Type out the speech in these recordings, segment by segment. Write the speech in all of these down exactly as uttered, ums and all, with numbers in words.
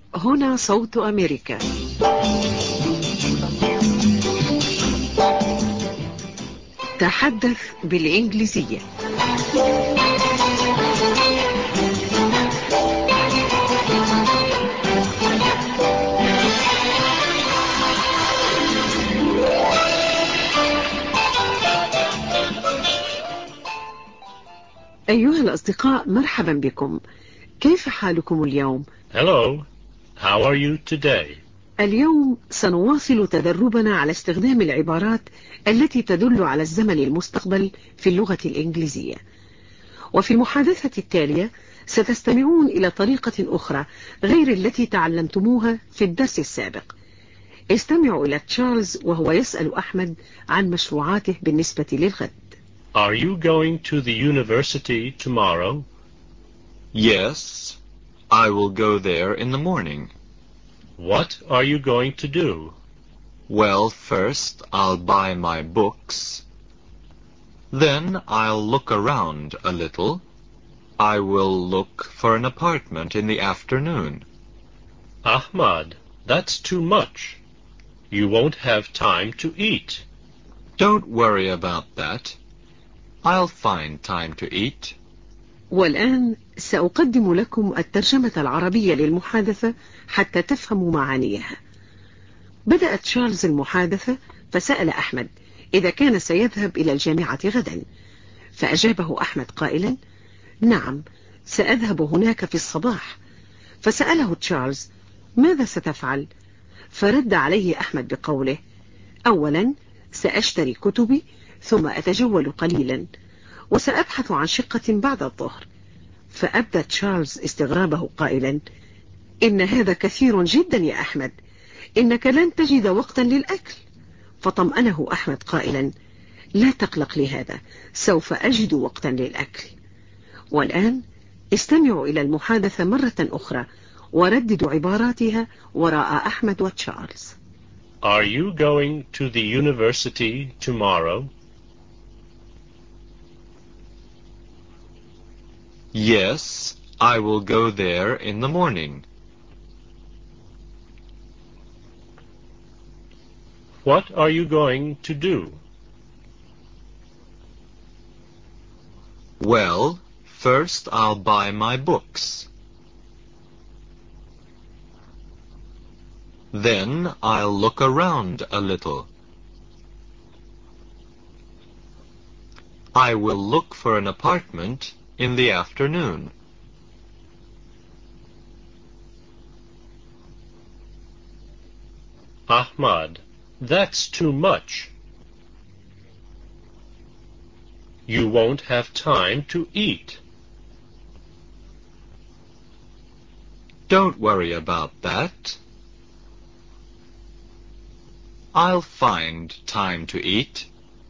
هنا صوت أمريكا. تحدث بالإنجليزية. أيها الأصدقاء، مرحبا بكم. كيف حالكم اليوم؟ Hello, how are you today? اليوم سنواصل تدربنا على استخدام العبارات التي تدل على الزمن المستقبل في اللغة الإنجليزية. وفي المحادثة التالية ستستمعون إلى طريقة أخرى غير التي تعلمتموها في الدرس السابق. استمعوا إلى تشارلز وهو يسأل أحمد عن مشروعاته بالنسبة للغد. Are you going to the university tomorrow? Yes, I will go there in the morning. What are you going to do? Well, first I'll buy my books. Then I'll look around a little. I will look for an apartment in the afternoon. Ahmad, that's too much. You won't have time to eat. Don't worry about that. I'll find time to eat. والآن سأقدم لكم الترجمة العربية للمحادثة حتى تفهموا معانيها. بدأ تشارلز المحادثة فسأل أحمد إذا كان سيذهب إلى الجامعة غدا، فأجابه أحمد قائلا: نعم، سأذهب هناك في الصباح. فسأله تشارلز: ماذا ستفعل؟ فرد عليه أحمد بقوله: أولا سأشتري كتبي، ثم أتجول قليلا، وسأبحث عن شقة بعد الظهر. فأبدى تشارلز استغرابه قائلا: إن هذا كثير جدا يا أحمد، إنك لن تجد وقتا للأكل. فطمأنه أحمد قائلا: لا تقلق لهذا، سوف أجد وقتا للأكل. والآن استمعوا إلى المحادثة مرة أخرى ورددوا عباراتها وراء أحمد وتشارلز. Are you going to the university tomorrow? Yes, I will go there in the morning. What are you going to do? Well, first I'll buy my books. Then I'll look around a little. I will look for an apartment in the afternoon. Ahmad, that's too much. You won't have time to eat. Don't worry about that. I'll find time to eat.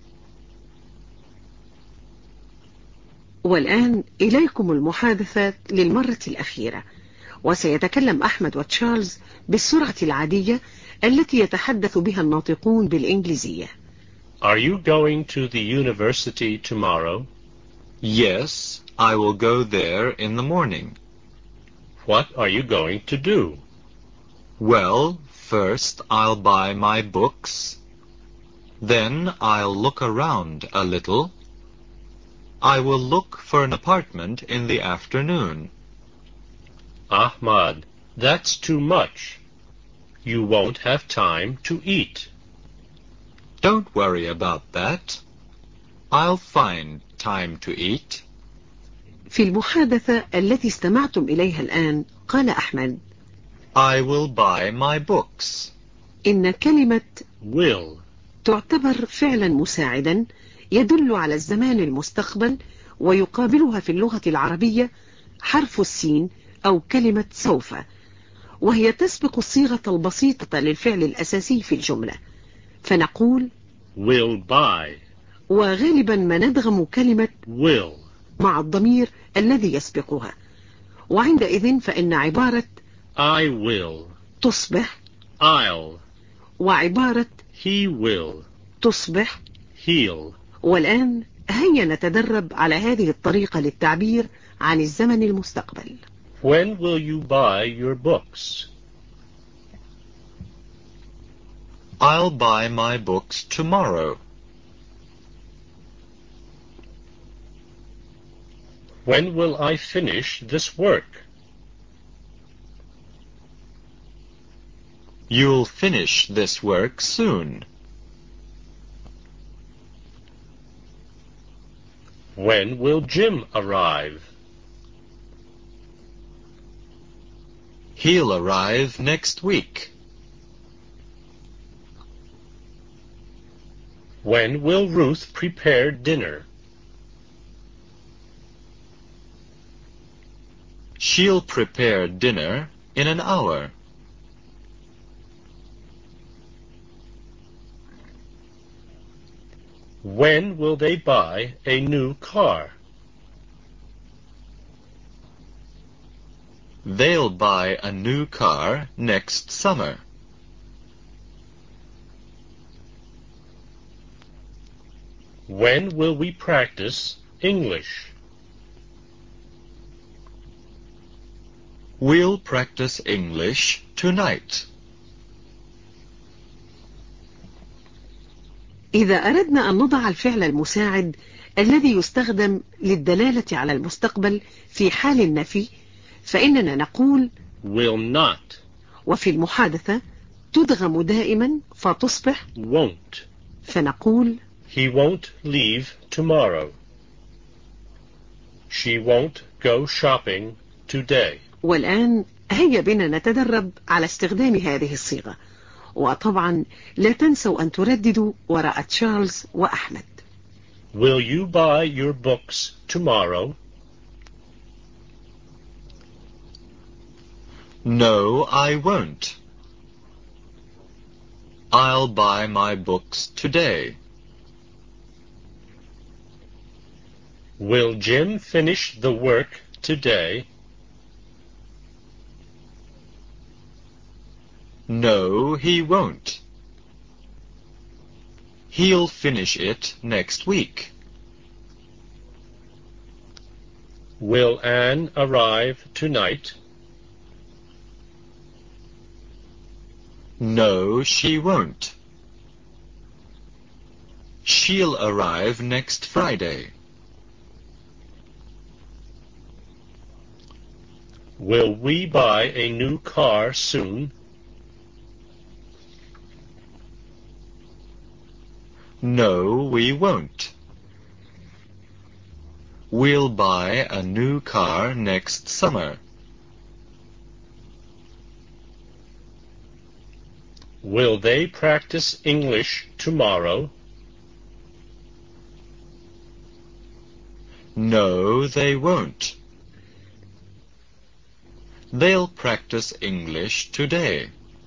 والآن إليكم المحادثة للمرة الأخيرة، وسيتكلم أحمد وتشارلز بالسرعة العادية التي يتحدث بها الناطقون بالإنجليزية. Are you going to the university tomorrow? Yes, I will go there in the morning. What are you going to do? Well, first I'll buy my books. Then I'll look around a little. I will look for an apartment in the afternoon. Ahmad, that's too much. You won't have time to eat. Don't worry about that. I'll find time to eat. في المحادثة التي استمعتم إليها الآن قال أحمد: I will buy my books. إن كلمة will تعتبر فعلا مساعدا يدل على الزمان المستقبل، ويقابلها في اللغة العربية حرف السين أو كلمة سوف، وهي تسبق الصيغة البسيطة للفعل الأساسي في الجملة، فنقول will buy. وغالبا ما ندغم كلمة will مع الضمير الذي يسبقها، وعندئذ فإن عبارة I will تصبح I'll وعبارة he will تصبح he'll. والآن هيا نتدرب على هذه الطريقة للتعبير عن الزمن المستقبل. When will you buy your books? I'll buy my books tomorrow. When will I finish this work? You'll finish this work soon. When will Jim arrive? He'll arrive next week. When will Ruth prepare dinner? She'll prepare dinner in an hour. When will they buy a new car? They'll buy a new car next summer. When will we practice English? We'll practice English tonight. إذا أردنا أن نضع الفعل المساعد الذي يستخدم للدلالة على المستقبل في حال النفي فإننا نقول will not. وفي المحادثة تدغم دائما فتصبح won't. فنقول He won't leave tomorrow. She won't go shopping today. والآن هيا بنا نتدرب على استخدام هذه الصيغة. وطبعا لا تنسوا أن ترددوا وراء تشارلز وأحمد. Will you buy your books tomorrow? No, I won't. I'll buy my books today. Will Jim finish the work today? No, he won't. He'll finish it next week. Will Anne arrive tonight? No, she won't. She'll arrive next Friday. Will we buy a new car soon? No, we won't. We'll buy a new car next summer. Will they practice English tomorrow? No, they won't. They'll practice English today.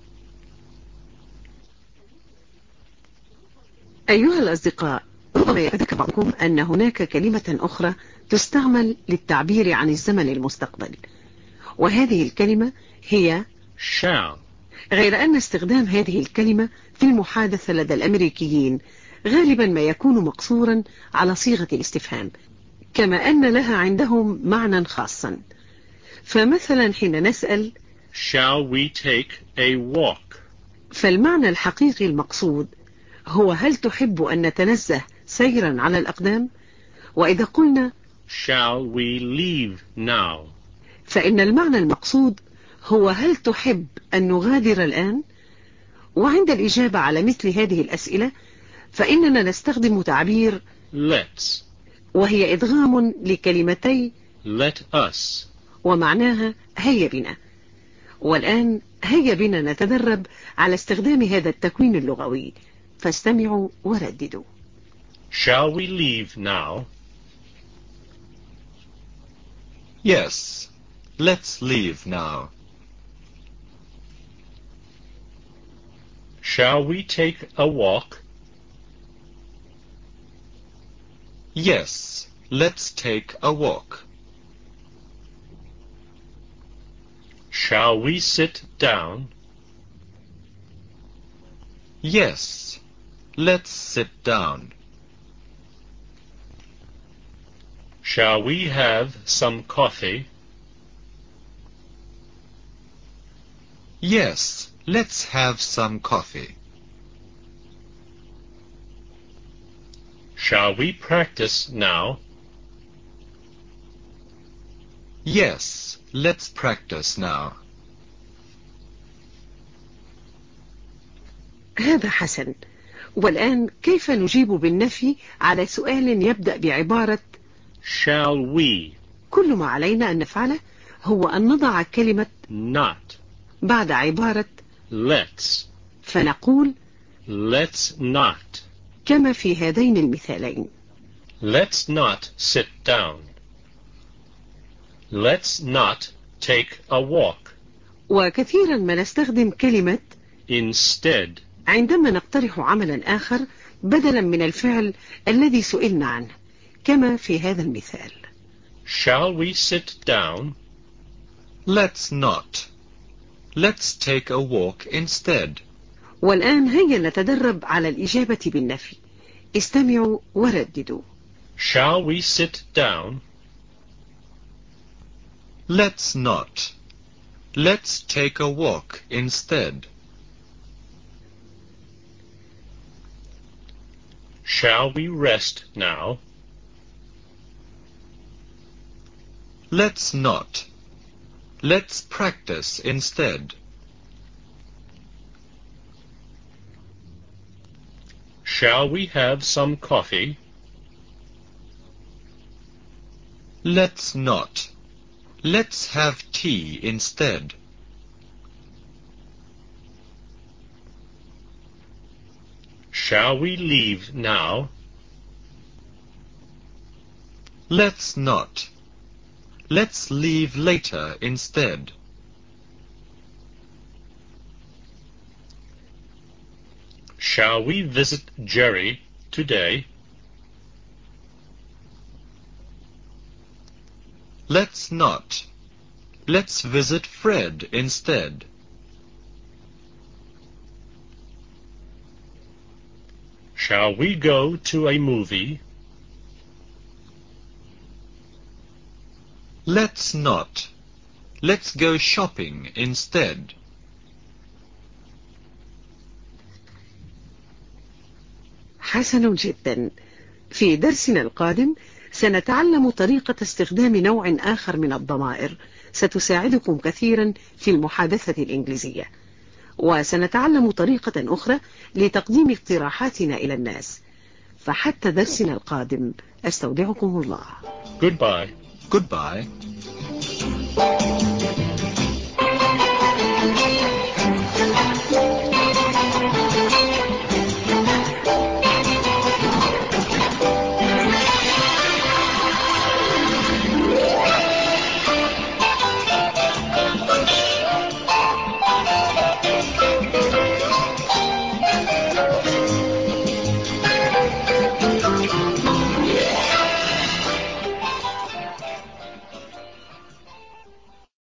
أيها الأصدقاء، ربما يتذكر بعضكم أن هناك كلمة أخرى تستعمل للتعبير عن الزمن المستقبل، وهذه الكلمة هي shall. غير أن استخدام هذه الكلمة في المحادثة لدى الأمريكيين غالبا ما يكون مقصورا على صيغة الاستفهام، كما أن لها عندهم معنى خاصا. فمثلا حين نسأل Shall we take a walk? فالمعنى الحقيقي المقصود هو هل تحب أن نتنزه سيرا على الأقدام؟ وإذا قلنا Shall we leave now? فإن المعنى المقصود هو هل تحب أن نغادر الآن؟ وعند الإجابة على مثل هذه الأسئلة فإننا نستخدم تعبير Let's. وهي إدغام لكلمتي Let us. ومعناها هيا بنا. والآن هيا بنا نتدرب على استخدام هذا التكوين اللغوي، فاستمعوا ورددوا. Shall we leave now? Yes, let's leave now. Shall we take a walk? Yes, let's take a walk. Shall we sit down? Yes, let's sit down. Shall we have some coffee? Yes, let's have some coffee. Shall we practice now? Yes, let's practice now. هذا حسن. والآن كيف نجيب بالنفي على سؤال يبدأ بعبارة Shall we? كل ما علينا أن نفعله هو أن نضع كلمة Not. بعد عبارة Let's. فنقول Let's not. كما في هذين المثالين. Let's not sit down. Let's not take a walk. وكثيرا ما نستخدم كلمة Instead. عندما نقترح عملا آخر بدلا من الفعل الذي سئلنا عنه، كما في هذا المثال. Shall we sit down? Let's not. Let's take a walk instead. والآن هيا نتدرب على الإجابة بالنفي. استمعوا ورددوا. Shall we sit down? Let's not. Let's take a walk instead. Shall we rest now? Let's not. Let's practice instead. Shall we have some coffee? Let's not. Let's have tea instead. Shall we leave now? Let's not. Let's leave later instead. Shall we visit Jerry today? Let's not. Let's visit Fred instead. Shall we go to a movie? Let's not. Let's go shopping instead. حسن جدا. في درسنا القادم سنتعلم طريقة استخدام نوع آخر من الضمائر ستساعدكم كثيرا في المحادثة الإنجليزية، وسنتعلم طريقة أخرى لتقديم اقتراحاتنا إلى الناس. فحتى درسنا القادم أستودعكم الله. Goodbye. Goodbye.